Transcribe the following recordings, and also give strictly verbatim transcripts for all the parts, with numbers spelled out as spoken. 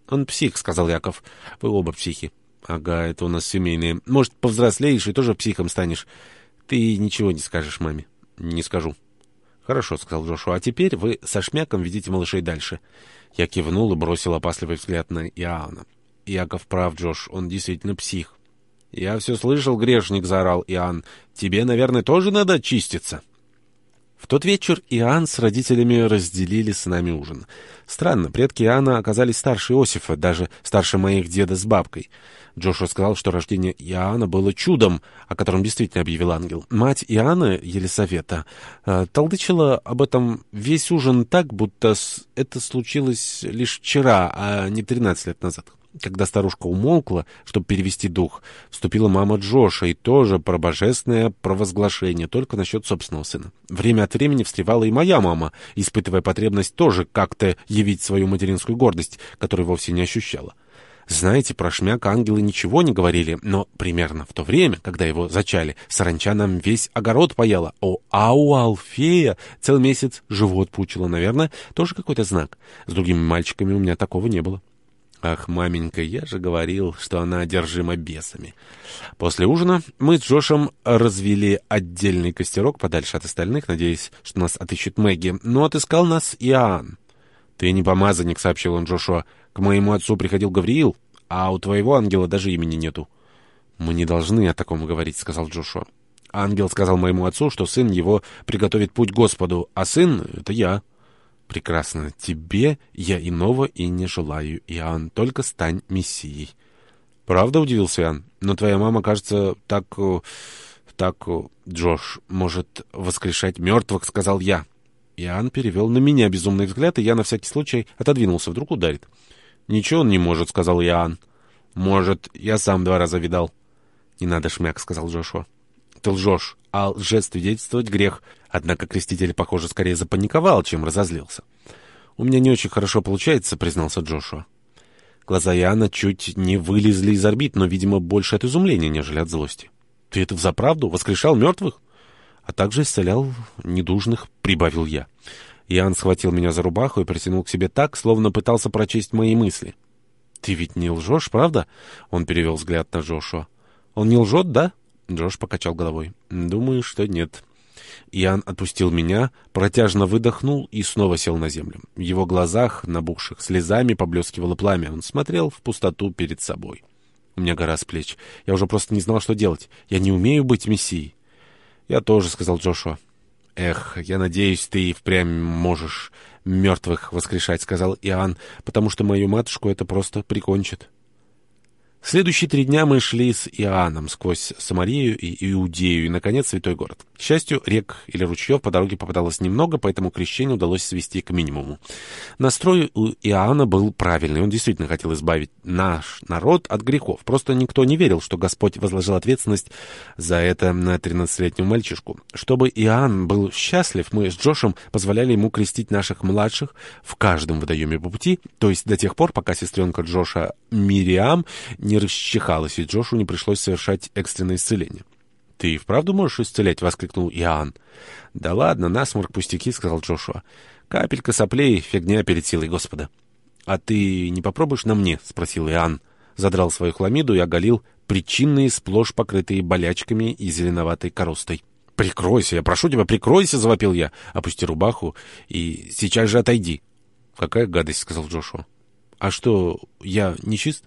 «Он псих», — сказал Яков. «Вы оба психи». «Ага, это у нас семейные. Может, повзрослеешь и тоже психом станешь. Ты ничего не скажешь маме». «Не скажу». «Хорошо», — сказал Джошуа. «А теперь вы со Шмяком ведите малышей дальше». Я кивнул и бросил опасливый взгляд на Иоанна. «Яков прав, Джош, он действительно псих». «Я все слышал, грешник», — заорал Иоанн. «Тебе, наверное, тоже надо очиститься». В тот вечер Иоанн с родителями разделили с нами ужин. Странно, предки Иоанна оказались старше Иосифа, даже старше моих деда с бабкой. Джошуа сказал, что рождение Иоанна было чудом, о котором действительно объявил ангел. Мать Иоанна, Елисавета, э, толдычила об этом весь ужин так, будто это случилось лишь вчера, а не тринадцать лет назад. Когда старушка умолкла, чтобы перевести дух, вступила мама Джоша и тоже про божественное провозглашение, только насчет собственного сына. Время от времени встревала и моя мама, испытывая потребность тоже как-то явить свою материнскую гордость, которую вовсе не ощущала. Знаете, про Шмяка ангелы ничего не говорили, но примерно в то время, когда его зачали, саранча нам весь огород поела, о, а у Алфея целый месяц живот пучила, наверное, тоже какой-то знак. С другими мальчиками у меня такого не было. Ах, маменька, я же говорил, что она одержима бесами. После ужина мы с Джошем развели отдельный костерок подальше от остальных, надеясь, что нас отыщет Мэгги, но отыскал нас Иоанн. «Ты не помазанник», — сообщил он Джошуа. «К моему отцу приходил Гавриил, а у твоего ангела даже имени нету». «Мы не должны о таком говорить», — сказал Джошуа. «Ангел сказал моему отцу, что сын его приготовит путь Господу, а сын — это я». «Прекрасно. Тебе я иного и не желаю, Иоанн. Только стань мессией». «Правда?» — удивился Иоанн. «Но твоя мама, кажется, так... так... Джош может воскрешать мертвых», — сказал я. Иоанн перевел на меня безумный взгляд, и я на всякий случай отодвинулся. Вдруг ударит. «Ничего он не может», — сказал Иоанн. «Может, я сам два раза видал». «Не надо, Шмяк», — сказал Джошуа. «Ты лжешь, а лжесвидетельствовать грех». Однако креститель, похоже, скорее запаниковал, чем разозлился. «У меня не очень хорошо получается», — признался Джошуа. Глаза Иоанна чуть не вылезли из орбит, но, видимо, больше от изумления, нежели от злости. «Ты это взаправду воскрешал мертвых?» «А также исцелял недужных», — прибавил я. Иоанн схватил меня за рубаху и притянул к себе так, словно пытался прочесть мои мысли. «Ты ведь не лжешь, правда?» — он перевел взгляд на Джошуа. «Он не лжет, да?» Джош покачал головой. «Думаю, что нет». Иоанн отпустил меня, протяжно выдохнул и снова сел на землю. В его глазах, набухших слезами, поблескивало пламя. Он смотрел в пустоту перед собой. У меня гора с плеч. Я уже просто не знал, что делать. Я не умею быть мессией. «Я тоже», — сказал Джошуа. «Эх, я надеюсь, ты и впрямь можешь мертвых воскрешать», — сказал Иоанн, «потому что мою матушку это просто прикончит». Следующие три дня мы шли с Иоанном сквозь Самарию и Иудею и, наконец, святой город. К счастью, рек или ручьев по дороге попадалось немного, поэтому крещение удалось свести к минимуму. Настрой у Иоанна был правильный. Он действительно хотел избавить наш народ от грехов. Просто никто не верил, что Господь возложил ответственность за это на тринадцатилетнего мальчишку. Чтобы Иоанн был счастлив, мы с Джошем позволяли ему крестить наших младших в каждом водоеме по пути, то есть до тех пор, пока сестренка Джоша Мириам не расчихалась, и Джошу не пришлось совершать экстренное исцеление. «Ты и вправду можешь исцелять?» — воскликнул Иоанн. «Да ладно, насморк пустяки», — сказал Джошуа. «Капелька соплей — фигня перед силой Господа». «А ты не попробуешь на мне?» — спросил Иоанн. Задрал свою хламиду и оголил причинные, сплошь покрытые болячками и зеленоватой коростой. «Прикройся, я прошу тебя, прикройся!» — завопил я. «Опусти рубаху и сейчас же отойди». «Какая гадость!» — сказал Джошуа. «А что, я не чист?»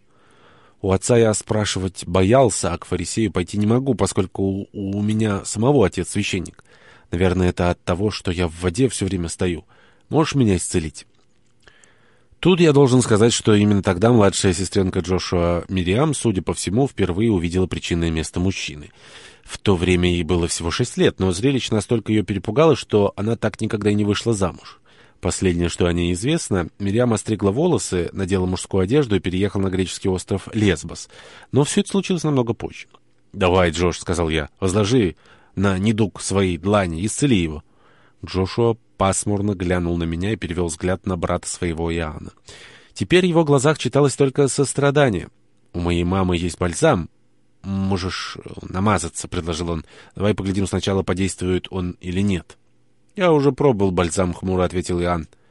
У отца я спрашивать боялся, а к фарисею пойти не могу, поскольку у, у меня самого отец священник. Наверное, это от того, что я в воде все время стою. Можешь меня исцелить?» Тут я должен сказать, что именно тогда младшая сестренка Джошуа Мириам, судя по всему, впервые увидела причинное место мужчины. В то время ей было всего шесть лет, но зрелище настолько ее перепугало, что она так никогда и не вышла замуж. Последнее, что о ней известно, Мириам остригла волосы, надела мужскую одежду и переехала на греческий остров Лесбос. Но все это случилось намного позже. «Давай, Джош», — сказал я, — «возложи на недуг своей длани, исцели его». Джошуа пасмурно глянул на меня и перевел взгляд на брата своего Иоанна. Теперь в его глазах читалось только сострадание. «У моей мамы есть бальзам. Можешь намазаться», — предложил он. «Давай поглядим сначала, подействует он или нет». «Я уже пробовал бальзам», — хмуро ответил Иоанн.